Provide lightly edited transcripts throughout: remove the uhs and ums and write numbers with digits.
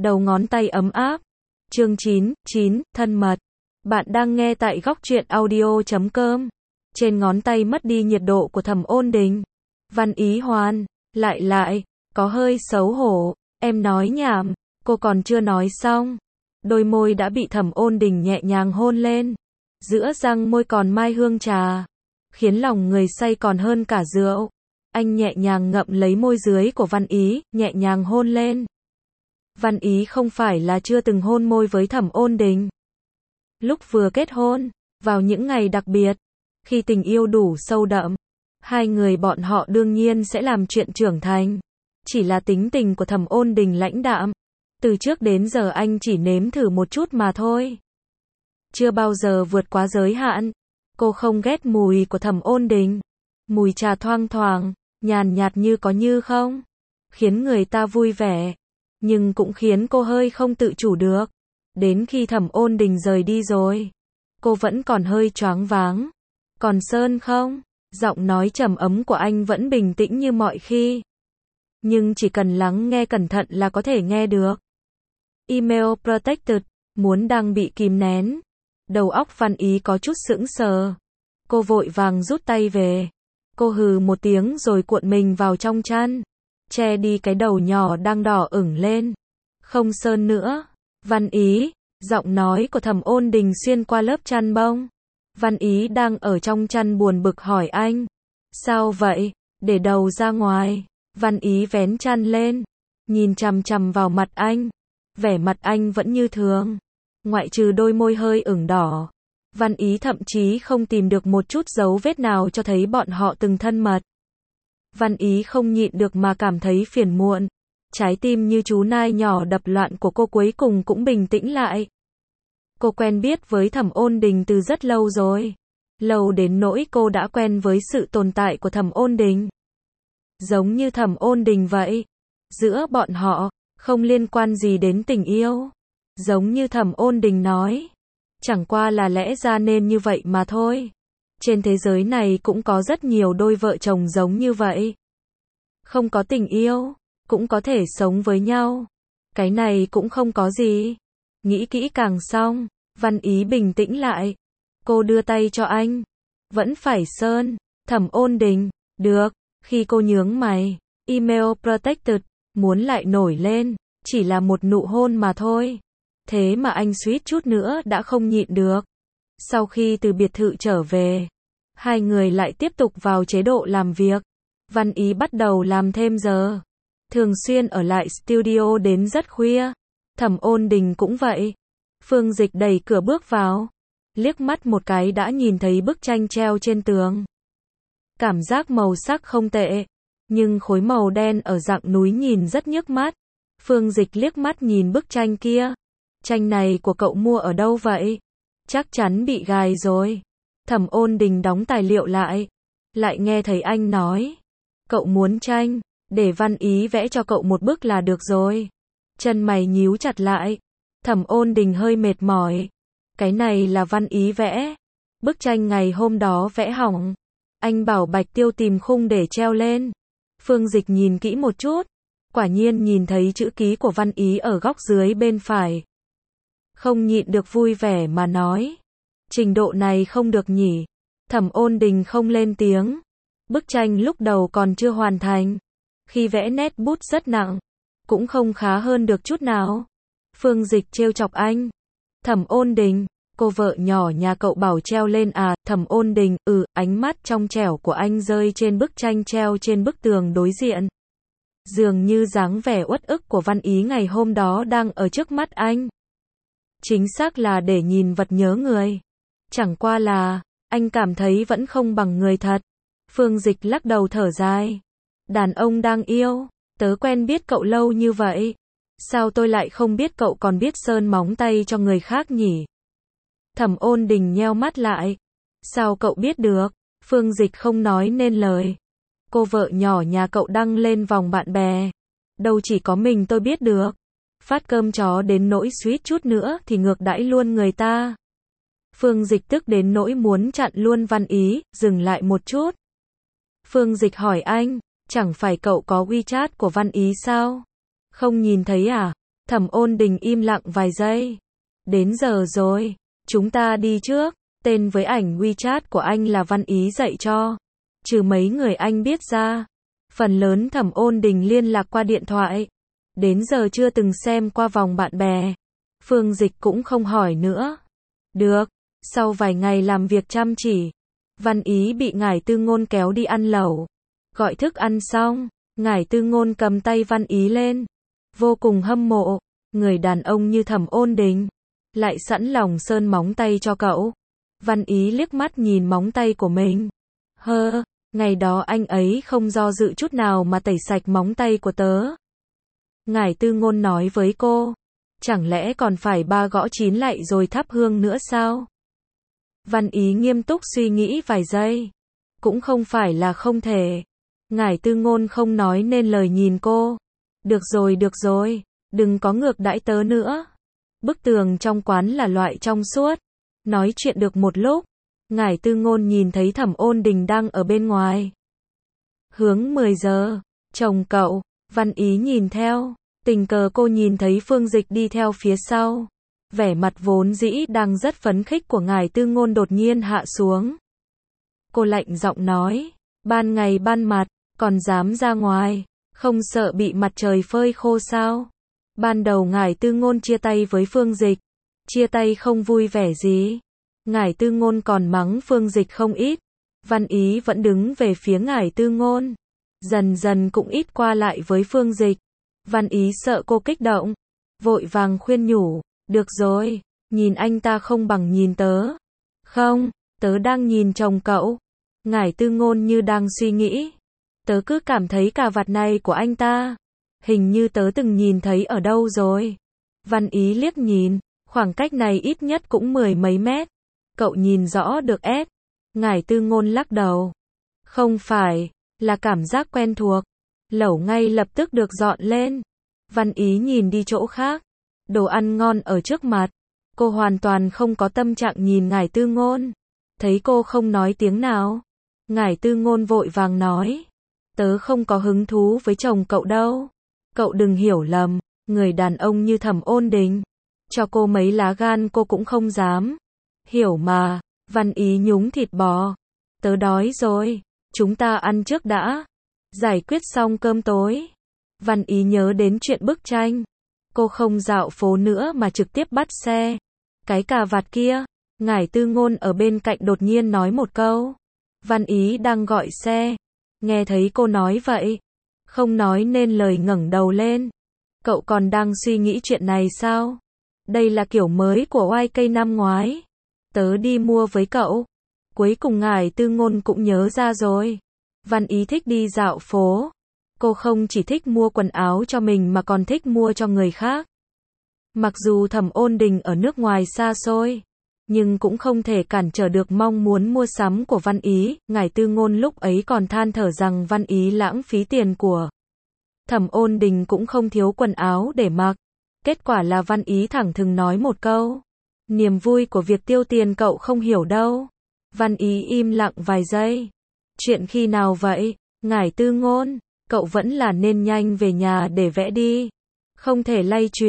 đầu ngón tay ấm áp. Chương 9, thân mật. Bạn đang nghe tại góc truyện audio.com. Trên ngón tay mất đi nhiệt độ của Thẩm Ôn Đình. Văn Ý Hoan, lại, có hơi xấu hổ, em nói nhảm, cô còn chưa nói xong. Đôi môi đã bị Thẩm Ôn Đình nhẹ nhàng hôn lên. Giữa răng môi còn mai hương trà, khiến lòng người say còn hơn cả rượu. Anh nhẹ nhàng ngậm lấy môi dưới của Văn Ý, nhẹ nhàng hôn lên. Văn Ý không phải là chưa từng hôn môi với Thẩm Ôn Đình. Lúc vừa kết hôn, vào những ngày đặc biệt, khi tình yêu đủ sâu đậm, hai người bọn họ đương nhiên sẽ làm chuyện trưởng thành. Chỉ là tính tình của Thẩm Ôn Đình lãnh đạm. Từ trước đến giờ anh chỉ nếm thử một chút mà thôi. Chưa bao giờ vượt quá giới hạn. Cô không ghét mùi của Thẩm Ôn Đình. Mùi trà thoang thoảng, nhàn nhạt như có như không, khiến người ta vui vẻ, nhưng cũng khiến cô hơi không tự chủ được. Đến khi Thẩm Ôn Đình rời đi rồi, cô vẫn còn hơi choáng váng. Còn Sơn không? Giọng nói trầm ấm của anh vẫn bình tĩnh như mọi khi. Nhưng chỉ cần lắng nghe cẩn thận là có thể nghe được. Email protected, muốn đang bị kìm nén. Đầu óc Văn Ý có chút sững sờ. Cô vội vàng rút tay về. Cô hừ một tiếng rồi cuộn mình vào trong chăn, che đi cái đầu nhỏ đang đỏ ửng lên. Không Sơn nữa. Văn Ý, giọng nói của Thẩm Ôn Đình xuyên qua lớp chăn bông. Văn Ý đang ở trong chăn buồn bực hỏi anh. Sao vậy? Để đầu ra ngoài. Văn Ý vén chăn lên, nhìn chằm chằm vào mặt anh. Vẻ mặt anh vẫn như thường, ngoại trừ đôi môi hơi ửng đỏ. Văn Ý thậm chí không tìm được một chút dấu vết nào cho thấy bọn họ từng thân mật. Văn Ý không nhịn được mà cảm thấy phiền muộn. Trái tim như chú nai nhỏ đập loạn của cô cuối cùng cũng bình tĩnh lại. Cô quen biết với Thẩm Ôn Đình từ rất lâu rồi. Lâu đến nỗi cô đã quen với sự tồn tại của Thẩm Ôn Đình. Giống như Thẩm Ôn Đình vậy. Giữa bọn họ, không liên quan gì đến tình yêu. Giống như Thẩm Ôn Đình nói. Chẳng qua là lẽ ra nên như vậy mà thôi. Trên thế giới này cũng có rất nhiều đôi vợ chồng giống như vậy. Không có tình yêu, cũng có thể sống với nhau. Cái này cũng không có gì. Nghĩ kỹ càng xong, Văn Ý bình tĩnh lại. Cô đưa tay cho anh. Vẫn phải Sơn. Thẩm Ôn Đình. Được. Khi cô nhướng mày, email protected, muốn lại nổi lên. Chỉ là một nụ hôn mà thôi. Thế mà anh suýt chút nữa đã không nhịn được. Sau khi từ biệt thự trở về, hai người lại tiếp tục vào chế độ làm việc. Văn Ý bắt đầu làm thêm giờ, thường xuyên ở lại studio đến rất khuya. Thẩm Ôn Đình cũng vậy. Phương Dịch đẩy cửa bước vào, liếc mắt một cái đã nhìn thấy bức tranh treo trên tường. Cảm giác màu sắc không tệ, nhưng khối màu đen ở dạng núi nhìn rất nhức mắt. Phương Dịch liếc mắt nhìn bức tranh kia. Tranh này của cậu mua ở đâu vậy? Chắc chắn bị gài rồi. Thẩm Ôn Đình đóng tài liệu lại. Lại nghe thấy anh nói. Cậu muốn tranh, để Văn Ý vẽ cho cậu một bức là được rồi. Chân mày nhíu chặt lại. Thẩm Ôn Đình hơi mệt mỏi. Cái này là Văn Ý vẽ. Bức tranh ngày hôm đó vẽ hỏng. Anh bảo Bạch Tiêu tìm khung để treo lên. Phương Dịch nhìn kỹ một chút. Quả nhiên nhìn thấy chữ ký của Văn Ý ở góc dưới bên phải. Không nhịn được vui vẻ mà nói. Trình độ này không được nhỉ. Thẩm Ôn Đình không lên tiếng. Bức tranh lúc đầu còn chưa hoàn thành. Khi vẽ nét bút rất nặng. Cũng không khá hơn được chút nào. Phương Dịch trêu chọc anh. Thẩm Ôn Đình, cô vợ nhỏ nhà cậu bảo treo lên à? Thẩm Ôn Đình, ánh mắt trong trẻo của anh rơi trên bức tranh treo trên bức tường đối diện. Dường như dáng vẻ uất ức của Văn Ý ngày hôm đó đang ở trước mắt anh. Chính xác là để nhìn vật nhớ người. Chẳng qua là, anh cảm thấy vẫn không bằng người thật. Phương Dịch lắc đầu thở dài. Đàn ông đang yêu, tớ quen biết cậu lâu như vậy. Sao tôi lại không biết cậu còn biết sơn móng tay cho người khác nhỉ? Thẩm Ôn Đình nheo mắt lại. Sao cậu biết được? Phương Dịch không nói nên lời. Cô vợ nhỏ nhà cậu đăng lên vòng bạn bè. Đâu chỉ có mình tôi biết được. Phát cơm chó đến nỗi suýt chút nữa thì ngược đãi luôn người ta. Phương Dịch tức đến nỗi muốn chặn luôn Văn Ý, dừng lại một chút. Phương Dịch hỏi anh, chẳng phải cậu có WeChat của Văn Ý sao? Không nhìn thấy à? Thẩm Ôn Đình im lặng vài giây. Đến giờ rồi, chúng ta đi trước. Tên với ảnh WeChat của anh là Văn Ý dạy cho. Trừ mấy người anh biết ra, phần lớn Thẩm Ôn Đình liên lạc qua điện thoại. Đến giờ chưa từng xem qua vòng bạn bè. Phương Dịch cũng không hỏi nữa. Được, sau vài ngày làm việc chăm chỉ, Văn Ý bị Ngải Tư Ngôn kéo đi ăn lẩu. Gọi thức ăn xong, Ngải Tư Ngôn cầm tay Văn Ý lên. Vô cùng hâm mộ, người đàn ông như Thẩm Ôn Đình lại sẵn lòng sơn móng tay cho cậu. Văn Ý liếc mắt nhìn móng tay của mình. Ngày đó anh ấy không do dự chút nào mà tẩy sạch móng tay của tớ. Ngải Tư Ngôn nói với cô. Chẳng lẽ còn phải ba gõ chín lạy rồi thắp hương nữa sao? Văn Ý nghiêm túc suy nghĩ vài giây. Cũng không phải là không thể. Ngải Tư Ngôn không nói nên lời nhìn cô. Được rồi, đừng có ngược đãi tớ nữa. Bức tường trong quán là loại trong suốt. Nói chuyện được một lúc, Ngải Tư Ngôn nhìn thấy Thẩm Ôn Đình đang ở bên ngoài. Hướng 10 giờ, chồng cậu. Văn Ý nhìn theo, tình cờ cô nhìn thấy Phương Dịch đi theo phía sau. Vẻ mặt vốn dĩ đang rất phấn khích của Ngải Tư Ngôn đột nhiên hạ xuống. Cô lạnh giọng nói, ban ngày ban mặt, còn dám ra ngoài, không sợ bị mặt trời phơi khô sao? Ban đầu Ngải Tư Ngôn chia tay với Phương Dịch, chia tay không vui vẻ gì. Ngải Tư Ngôn còn mắng Phương Dịch không ít. Văn Ý vẫn đứng về phía Ngải Tư Ngôn. Dần dần cũng ít qua lại với Phương Dịch. Văn Ý sợ cô kích động, vội vàng khuyên nhủ, được rồi, nhìn anh ta không bằng nhìn tớ. Không, tớ đang nhìn chồng cậu. Ngải Tư Ngôn như đang suy nghĩ. Tớ cứ cảm thấy cà vạt này của anh ta, hình như tớ từng nhìn thấy ở đâu rồi. Văn Ý liếc nhìn, khoảng cách này ít nhất cũng 10 mấy mét. Cậu nhìn rõ được ép. Ngải Tư Ngôn lắc đầu. Không phải, là cảm giác quen thuộc. Lẩu ngay lập tức được dọn lên. Văn Ý nhìn đi chỗ khác. Đồ ăn ngon ở trước mặt. Cô hoàn toàn không có tâm trạng nhìn Ngải Tư Ngôn. Thấy cô không nói tiếng nào, Ngải Tư Ngôn vội vàng nói. Tớ không có hứng thú với chồng cậu đâu. Cậu đừng hiểu lầm, người đàn ông như Thẩm Ôn Đình, cho cô mấy lá gan cô cũng không dám. Hiểu mà. Văn Ý nhúng thịt bò. Tớ đói rồi, chúng ta ăn trước đã. Giải quyết xong cơm tối, Văn Ý nhớ đến chuyện bức tranh. Cô không dạo phố nữa mà trực tiếp bắt xe. Cái cà vạt kia. Ngải Tư Ngôn ở bên cạnh đột nhiên nói một câu. Văn Ý đang gọi xe, nghe thấy cô nói vậy, không nói nên lời ngẩng đầu lên. Cậu còn đang suy nghĩ chuyện này sao? Đây là kiểu mới của YK năm ngoái. Tớ đi mua với cậu. Cuối cùng Ngải Tư Ngôn cũng nhớ ra rồi. Văn Ý thích đi dạo phố. Cô không chỉ thích mua quần áo cho mình mà còn thích mua cho người khác. Mặc dù Thẩm Ôn Đình ở nước ngoài xa xôi, nhưng cũng không thể cản trở được mong muốn mua sắm của Văn Ý. Ngải Tư Ngôn lúc ấy còn than thở rằng Văn Ý lãng phí tiền của. Thẩm Ôn Đình cũng không thiếu quần áo để mặc. Kết quả là Văn Ý thẳng thừng nói một câu. Niềm vui của việc tiêu tiền cậu không hiểu đâu. Văn Ý im lặng vài giây. Chuyện khi nào vậy? Ngải Tư Ngôn, cậu vẫn là nên nhanh về nhà để vẽ đi. Không thể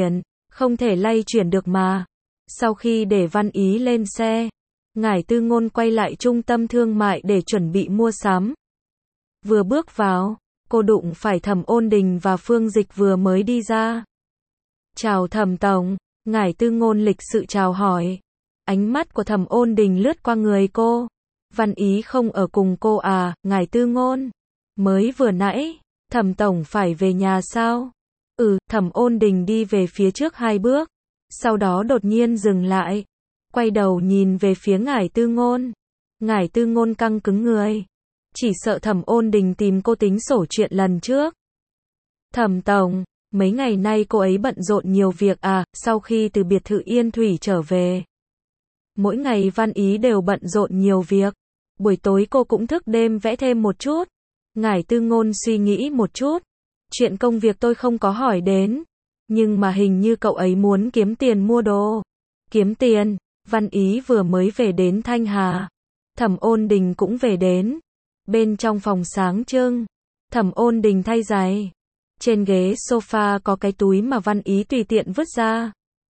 lay chuyển được mà. Sau khi để Văn Ý lên xe, Ngải Tư Ngôn quay lại trung tâm thương mại để chuẩn bị mua sắm. Vừa bước vào, cô đụng phải Thẩm Ôn Đình và Phương Dịch vừa mới đi ra. Chào Thẩm Tổng. Ngải Tư Ngôn lịch sự chào hỏi. Ánh mắt của Thẩm Ôn Đình lướt qua người cô. Văn Ý không ở cùng cô à? Ngải Tư Ngôn. Mới vừa nãy, Thẩm Tổng phải về nhà sao? Thẩm Ôn Đình đi về phía trước 2 bước. Sau đó đột nhiên dừng lại. Quay đầu nhìn về phía Ngải Tư Ngôn. Ngải Tư Ngôn căng cứng người. Chỉ sợ Thẩm Ôn Đình tìm cô tính sổ chuyện lần trước. Thẩm Tổng, mấy ngày nay cô ấy bận rộn nhiều việc à? Sau khi từ biệt thự Yên Thủy trở về, mỗi ngày Văn Ý đều bận rộn nhiều việc. Buổi tối cô cũng thức đêm vẽ thêm một chút. Ngải Tư Ngôn suy nghĩ một chút. Chuyện công việc tôi không có hỏi đến. Nhưng mà hình như cậu ấy muốn kiếm tiền mua đồ. Kiếm tiền? Văn Ý vừa mới về đến Thanh Hà. Thẩm Ôn Đình cũng về đến. Bên trong phòng sáng trưng, Thẩm Ôn Đình thay giày. Trên ghế sofa có cái túi mà Văn Ý tùy tiện vứt ra.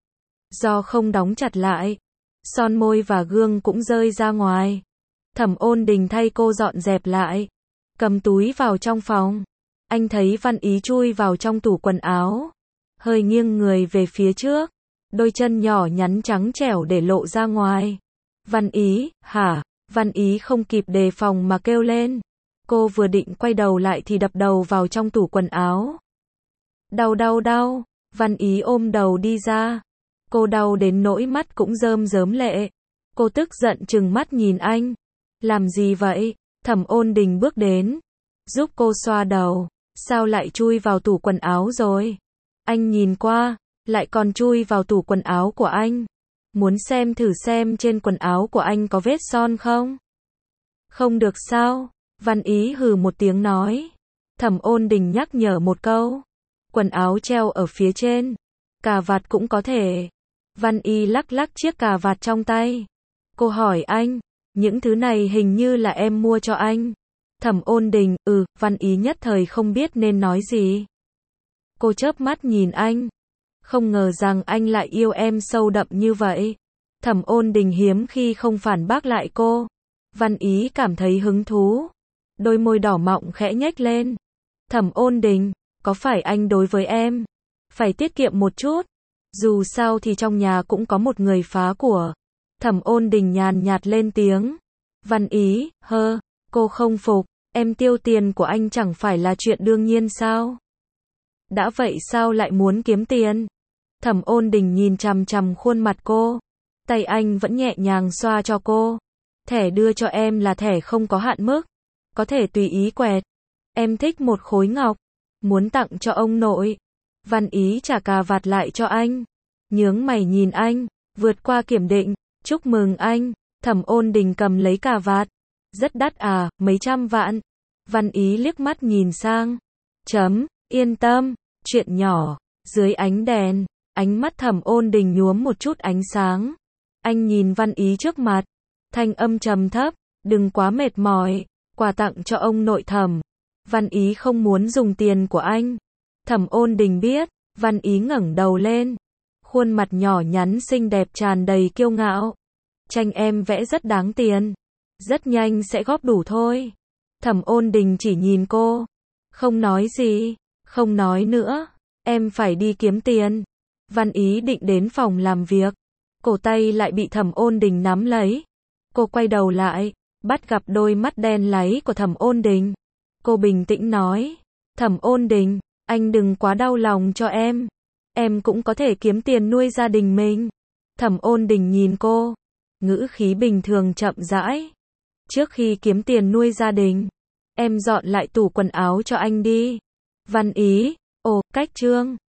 Do không đóng chặt lại, son môi và gương cũng rơi ra ngoài. Thẩm Ôn Đình thay cô dọn dẹp lại, cầm túi vào trong phòng. Anh thấy Văn Ý chui vào trong tủ quần áo, hơi nghiêng người về phía trước, đôi chân nhỏ nhắn trắng trẻo để lộ ra ngoài. Văn Ý, hả? Văn Ý không kịp đề phòng mà kêu lên. Cô vừa định quay đầu lại thì đập đầu vào trong tủ quần áo. Đau đau đau, Văn Ý ôm đầu đi ra. Cô đau đến nỗi mắt cũng rơm rớm lệ. Cô tức giận trừng mắt nhìn anh. Làm gì vậy? Thẩm Ôn Đình bước đến, giúp cô xoa đầu. Sao lại chui vào tủ quần áo rồi? Anh nhìn qua, lại còn chui vào tủ quần áo của anh. Muốn xem thử xem trên quần áo của anh có vết son không? Không được sao? Văn Ý hừ một tiếng nói. Thẩm Ôn Đình nhắc nhở một câu. Quần áo treo ở phía trên, cà vạt cũng có thể. Văn Ý lắc lắc chiếc cà vạt trong tay. Cô hỏi anh, những thứ này hình như là em mua cho anh. Thẩm Ôn Đình, Văn Ý nhất thời không biết nên nói gì. Cô chớp mắt nhìn anh. Không ngờ rằng anh lại yêu em sâu đậm như vậy. Thẩm Ôn Đình hiếm khi không phản bác lại cô. Văn Ý cảm thấy hứng thú. Đôi môi đỏ mọng khẽ nhếch lên. Thẩm Ôn Đình, có phải anh đối với em phải tiết kiệm một chút? Dù sao thì trong nhà cũng có một người phá của. Thẩm Ôn Đình nhàn nhạt lên tiếng. Văn Ý, cô không phục. Em tiêu tiền của anh chẳng phải là chuyện đương nhiên sao? Đã vậy sao lại muốn kiếm tiền? Thẩm Ôn Đình nhìn chằm chằm khuôn mặt cô. Tay anh vẫn nhẹ nhàng xoa cho cô. Thẻ đưa cho em là thẻ không có hạn mức. Có thể tùy ý quẹt. Em thích một khối ngọc. Muốn tặng cho ông nội. Văn Ý trả cà vạt lại cho anh. Nhướng mày nhìn anh. Vượt qua kiểm định. Chúc mừng anh. Thẩm Ôn Đình cầm lấy cà vạt. Rất đắt à, mấy trăm vạn. Văn Ý liếc mắt nhìn sang. Yên tâm, chuyện nhỏ. Dưới ánh đèn, ánh mắt Thẩm Ôn Đình nhuốm một chút ánh sáng. Anh nhìn Văn Ý trước mặt. Thanh âm trầm thấp, đừng quá mệt mỏi. Quà tặng cho ông nội Thẩm. Văn Ý không muốn dùng tiền của anh. Thẩm Ôn Đình biết. Văn Ý ngẩng đầu lên. Khuôn mặt nhỏ nhắn xinh đẹp tràn đầy kiêu ngạo. Tranh em vẽ rất đáng tiền. Rất nhanh sẽ góp đủ thôi. Thẩm Ôn Đình chỉ nhìn cô. Không nói gì. Không nói nữa. Em phải đi kiếm tiền. Văn Ý định đến phòng làm việc. Cổ tay lại bị Thẩm Ôn Đình nắm lấy. Cô quay đầu lại. Bắt gặp đôi mắt đen láy của Thẩm Ôn Đình. Cô bình tĩnh nói. Thẩm Ôn Đình, anh đừng quá đau lòng cho em. Em cũng có thể kiếm tiền nuôi gia đình mình. Thẩm Ôn Đình nhìn cô. Ngữ khí bình thường chậm rãi. Trước khi kiếm tiền nuôi gia đình, em dọn lại tủ quần áo cho anh đi. Văn Ý, cách chương